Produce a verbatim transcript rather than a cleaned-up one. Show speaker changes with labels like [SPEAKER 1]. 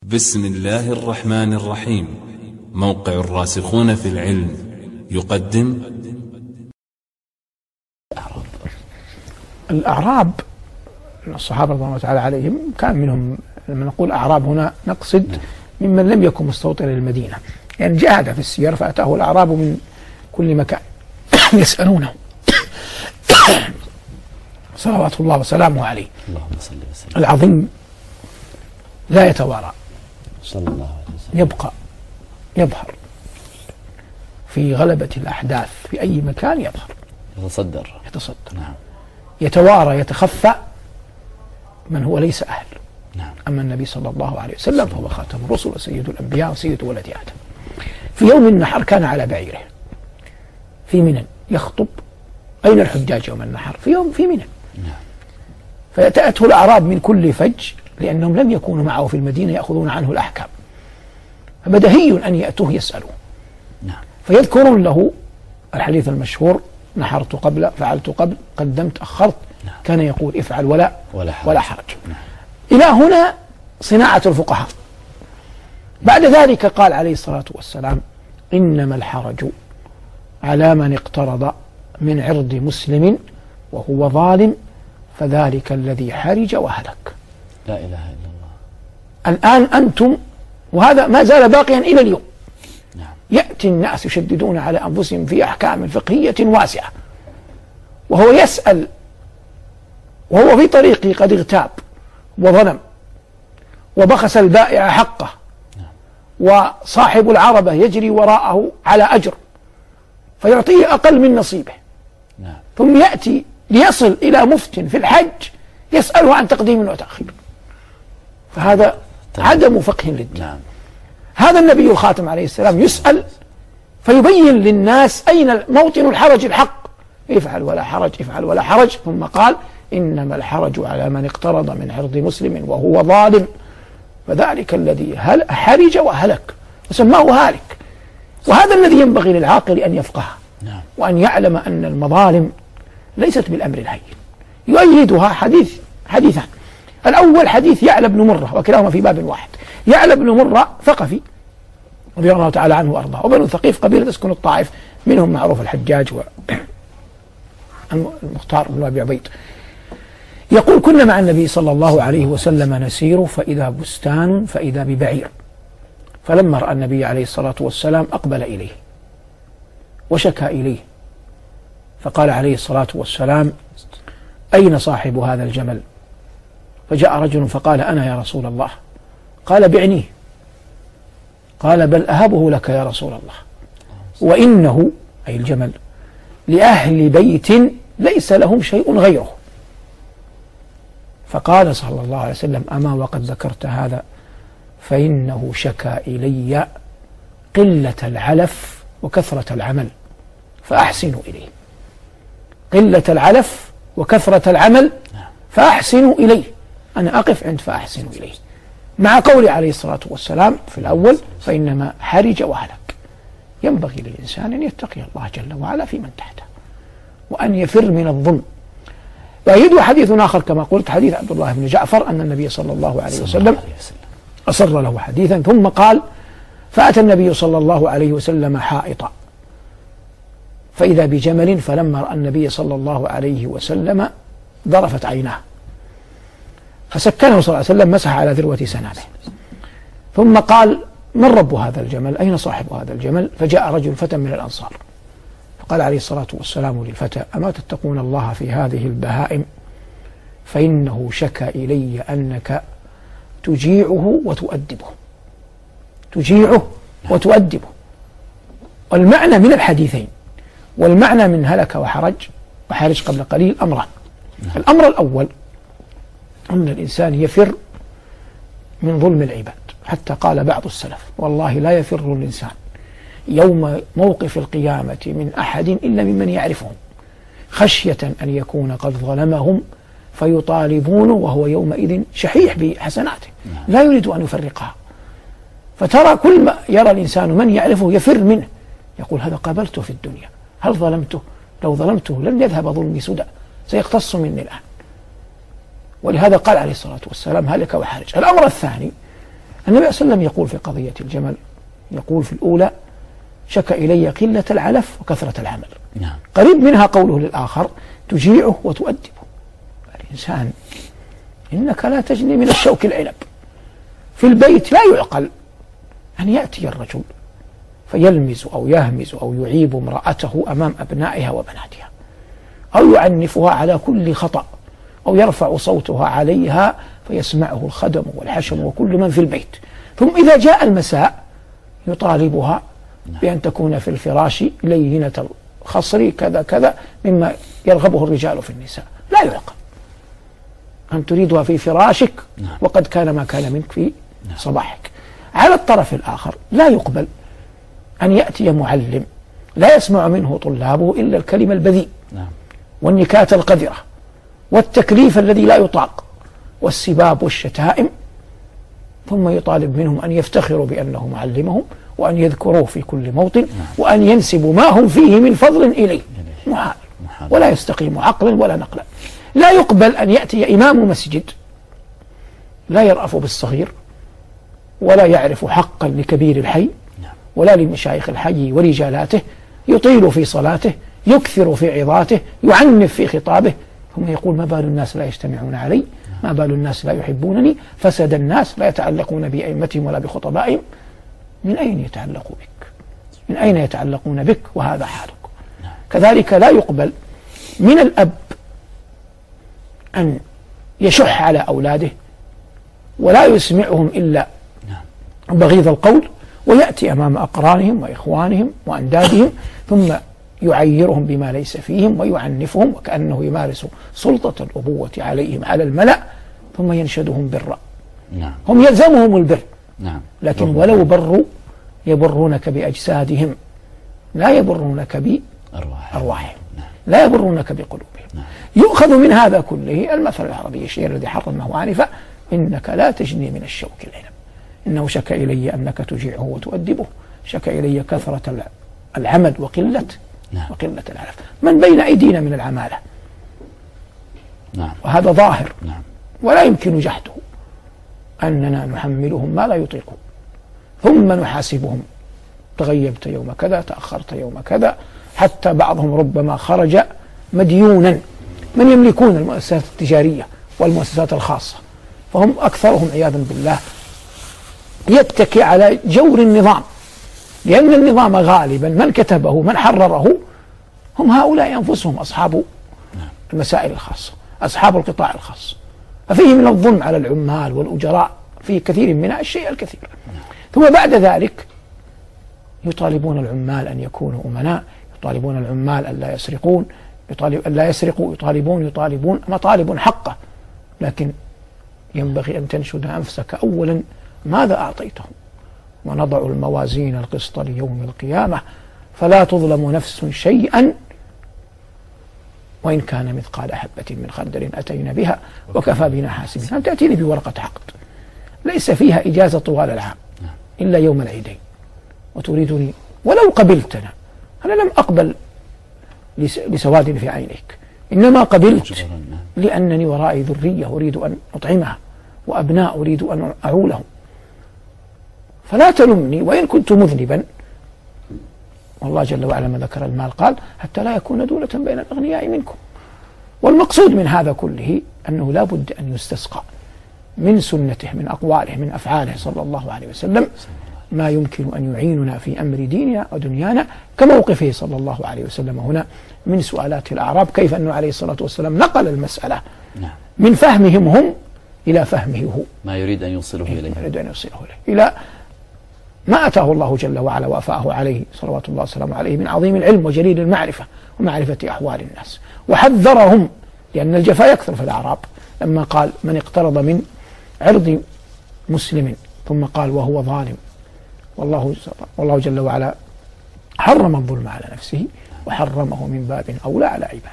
[SPEAKER 1] بسم الله الرحمن الرحيم. موقع الراسخون في العلم يقدم
[SPEAKER 2] الأعراب. الصحابة رضي الله تعالى عليهم كان منهم، لما نقول أعراب هنا نقصد ممن لم يكن مستوطنا للمدينة، يعني جاء هذا في السير فأتاه الأعراب من كل مكان يسألونه صلوات الله وسلامه عليه.
[SPEAKER 3] اللهم صل وسلم.
[SPEAKER 2] العظيم لا يتوارى،
[SPEAKER 3] صلى الله عليه وسلم،
[SPEAKER 2] يبقى يظهر في غلبة الأحداث في أي مكان، يظهر
[SPEAKER 3] يتصدر
[SPEAKER 2] يتصدر
[SPEAKER 3] نعم.
[SPEAKER 2] يتوارى يتخفى من هو ليس أهل.
[SPEAKER 3] نعم.
[SPEAKER 2] أما النبي صلى الله عليه وسلم فهو خاتم الرسل وسيد الأنبياء وسيد ولد آدم. في يوم النحر كان على بعيره في منى يخطب. أين الحجاج يوم النحر؟ في يوم في منى.
[SPEAKER 3] نعم.
[SPEAKER 2] فتأته الأعراب من كل فج، لأنهم لم يكونوا معه في المدينة يأخذون عنه الأحكام، فبدهي أن يأتوه يسألوه.
[SPEAKER 3] نعم.
[SPEAKER 2] فيذكرون له الحديث المشهور: نحرت قبل، فعلت قبل، قدمت أخرت.
[SPEAKER 3] نعم.
[SPEAKER 2] كان يقول: افعل ولا
[SPEAKER 3] ولا حرج,
[SPEAKER 2] ولا حرج.
[SPEAKER 3] نعم.
[SPEAKER 2] إلى هنا صناعة الفقهاء. بعد ذلك قال عليه الصلاة والسلام: إنما الحرج على من اقترض من عرض مسلم وهو ظالم، فذلك الذي حرج وهلك.
[SPEAKER 3] لا إله إلا الله.
[SPEAKER 2] الآن أنتم، وهذا ما زال باقيا إلى اليوم،
[SPEAKER 3] نعم.
[SPEAKER 2] يأتي الناس يشددون على أنفسهم في أحكام فقهية واسعة، وهو يسأل وهو في طريقه قد اغتاب وظلم وبخس البائع حقه.
[SPEAKER 3] نعم.
[SPEAKER 2] وصاحب العربة يجري وراءه على أجر فيعطيه أقل من نصيبه.
[SPEAKER 3] نعم.
[SPEAKER 2] ثم يأتي ليصل إلى مفت في الحج يسأله عن تقديم وتأخير، فهذا
[SPEAKER 3] طيب.
[SPEAKER 2] عدم فقه للدين.
[SPEAKER 3] نعم.
[SPEAKER 2] هذا النبي الخاتم عليه السلام يسأل فيبين للناس أين موطن الحرج الحق: افعل ولا حرج، افعل ولا حرج. ثم قال: إنما الحرج على من اقترض من عرض مسلم وهو ظالم، فذلك الذي هل حرج وهلك، وسماه هالك. وهذا الذي ينبغي للعاقل أن يفقه،
[SPEAKER 3] نعم.
[SPEAKER 2] وأن يعلم أن المظالم ليست بالأمر الهين. يؤيدها حديث حديثان. الأول حديث يعلى بن مرة، وكلاهما في باب واحد. يعلى بن مرة ثقفي رضي الله تعالى عنه وأرضاه، وبنو ثقيف قبيلة تسكن الطائف، منهم معروف الحجاج والمختار بن أبي عبيد. يقول: كنا مع النبي صلى الله عليه وسلم نسير، فإذا بستان فإذا ببعير، فلما رأى النبي عليه الصلاة والسلام أقبل إليه وشكى إليه، فقال عليه الصلاة والسلام: أين صاحب هذا الجمل؟ فجاء رجل فقال: أنا يا رسول الله. قال: بعنيه. قال: بل أهبه لك يا رسول الله، وإنه أي الجمل لأهل بيت ليس لهم شيء غيره. فقال صلى الله عليه وسلم: أما وقد ذكرت هذا فإنه شكى إلي قلة العلف وكثرة العمل فأحسنوا إليه. قلة العلف وكثرة العمل فأحسنوا إليه. أنا أقف عند فأحسنوا إليه، مع قول عليه الصلاة والسلام في الأول: فإنما حرج وهلك. ينبغي للإنسان أن يتقي الله جل وعلا في من تحته، وأن يفر من الظلم. ويؤيده حديث آخر كما قلت، حديث عبد الله بن جعفر أن النبي صلى الله عليه وسلم أصر له حديثا ثم قال: فأتى النبي صلى الله عليه وسلم حائطا فإذا بجمل، فلما رأى النبي صلى الله عليه وسلم ذرفت عيناه فسكنه صلى الله عليه وسلم، مسح على ذروة سنامه، ثم قال: من رب هذا الجمل؟ أين صاحب هذا الجمل؟ فجاء رجل فتى من الأنصار فقال عليه الصلاة والسلام للفتى: أما تتقون الله في هذه البهائم؟ فإنه شكى إلي أنك تجيعه وتؤدبه. تجيعه وتؤدبه. والمعنى من الحديثين والمعنى من هلك وحرج وحرج قبل قليل أمران. الأمر الأول أن الإنسان يفر من ظلم العباد، حتى قال بعض السلف: والله لا يفر الإنسان يوم موقف القيامة من أحد إلا ممن يعرفهم، خشية أن يكون قد ظلمهم فيطالبونه وهو يومئذ شحيح بحسناته لا يريد أن يفرقها. فترى كل ما يرى الإنسان من يعرفه يفر منه، يقول: هذا قابلته في الدنيا، هل ظلمته؟ لو ظلمته لن يذهب ظلمي سدى، سيقتص مني الآن. ولهذا قال عليه الصلاة والسلام: هلك وحرج. الأمر الثاني النبي صلى الله عليه وسلم يقول في قضية الجمل، يقول في الأولى: شكى إلي قلة العلف وكثرة العمل.
[SPEAKER 3] نعم.
[SPEAKER 2] قريب منها قوله للآخر: تجيعه وتؤدبه. الإنسان إنك لا تجني من الشوك العنب. في البيت لا يعقل أن يأتي الرجل فيلمز أو يهمز أو يعيب امرأته أمام أبنائها وبناتها، أو يعنفها على كل خطأ، أو يرفع صوتها عليها فيسمعه الخدم والحشم وكل من في البيت، ثم إذا جاء المساء يطالبها بأن تكون في الفراش لينة الخصر كذا كذا مما يرغبه الرجال في النساء. لا يعقل أن تريدها في فراشك وقد كان ما كان منك في صباحك. على الطرف الآخر لا يقبل أن يأتي معلم لا يسمع منه طلابه إلا الكلمة البذيء والنكات القذرة والتكليف الذي لا يطاق والسباب والشتائم، ثم يطالب منهم أن يفتخروا بأنه معلمهم وأن يذكروه في كل موطن وأن ينسبوا ما هم فيه من فضل إليه. محال ولا يستقيم عقلا ولا نقلا. لا يقبل أن يأتي إمام مسجد لا يرأف بالصغير ولا يعرف حقا لكبير الحي ولا لمشايخ الحي ورجالاته، يطيل في صلاته، يكثر في عظاته، يعنف في خطابه، ثم يقول: ما بال الناس لا يجتمعون علي، ما بال الناس لا يحبونني، فسد الناس لا يتعلقون بأئمتهم ولا بخطبائهم. من أين يتعلقوا بك؟ من أين يتعلقون بك وهذا حالك؟ كذلك لا يقبل من الأب أن يشح على أولاده ولا يسمعهم إلا بغيض القول، ويأتي أمام أقرانهم وإخوانهم وأندادهم ثم يعيرهم بما ليس فيهم ويعنفهم وكأنه يمارس سلطة الأبوة عليهم على الملأ، ثم ينشدهم بالرأ.
[SPEAKER 3] نعم.
[SPEAKER 2] هم يلزمهم البر،
[SPEAKER 3] نعم.
[SPEAKER 2] لكن ولو بروا يبرونك بأجسادهم لا يبرونك بأرواحهم، نعم. لا يبرونك بقلوبهم. نعم. يؤخذ من هذا كله المثل العربي الشهير الذي حرمه آنفا: إنك لا تجني من الشوك العنب. إنه شكى إلي أنك تجيعه وتؤدبه، شكى إلي كثرة العمل وقلة نعم. وقلة العلف. من بين أيدينا من العمالة،
[SPEAKER 3] نعم.
[SPEAKER 2] وهذا ظاهر،
[SPEAKER 3] نعم.
[SPEAKER 2] ولا يمكن جحده، أننا نحملهم ما لا يطيقون ثم نحاسبهم: تغيبت يوم كذا، تأخرت يوم كذا، حتى بعضهم ربما خرج مديونا. من يملكون المؤسسات التجارية والمؤسسات الخاصة فهم أكثرهم عياذا بالله يتكي على جور النظام، لأن النظام غالبا من كتبه من حرره هم هؤلاء أنفسهم أصحاب المسائل الخاصة، أصحاب القطاع الخاص. ففيه من الظلم على العمال والأجراء في كثير منها الشيء الكثير. ثم بعد ذلك يطالبون العمال أن يكونوا أمناء، يطالبون العمال أن لا يسرقون، يطالب أن لا يسرقوا، يطالبون يطالبون مطالب حقة. لكن ينبغي أن تنشد أنفسك أولا: ماذا أعطيتهم؟ ونضع الموازين القسط ليوم القيامة فلا تظلم نفس شيئا وإن كان مثقال حبة من خردل أتينا بها وكفى بنا حاسبين. أن تأتيني بورقة عقد ليس فيها إجازة طوال العام إلا يوم العيدين وتريدني ولو قبلتنا. أنا لم أقبل لسواد في عينيك، إنما قبلت لأنني ورائي ذرية أريد أن أطعمها وأبناء أريد أن أعولهم، فلا تلمني وإن كنت مذنبا. والله جل وعلا ما ذكر المال قال: حتى لا يكون دولة بين الأغنياء منكم. والمقصود من هذا كله أنه لا بد أن يستسقى من سنته، من أقواله، من أفعاله صلى الله عليه وسلم ما يمكن أن يعيننا في أمر ديننا ودنيانا، كموقفه صلى الله عليه وسلم هنا من سؤالات الأعراب، كيف أنه عليه الصلاة والسلام نقل المسألة من فهمهم هم إلى فهمه هو،
[SPEAKER 3] ما يريد أن يوصله إليه،
[SPEAKER 2] ما يريد أن يوصله إليه، إلى ما أتاه الله جل وعلا وأفاه عليه صلوات الله وسلامه عليه من عظيم العلم وجليل المعرفة ومعرفة أحوال الناس. وحذرهم، لأن الجفاء يكثر في الأعراب، لما قال: من اقترض من عرض مسلم، ثم قال: وهو ظالم. والله والله جل وعلا حرم الظلم على نفسه وحرمه من باب أولى على عباده.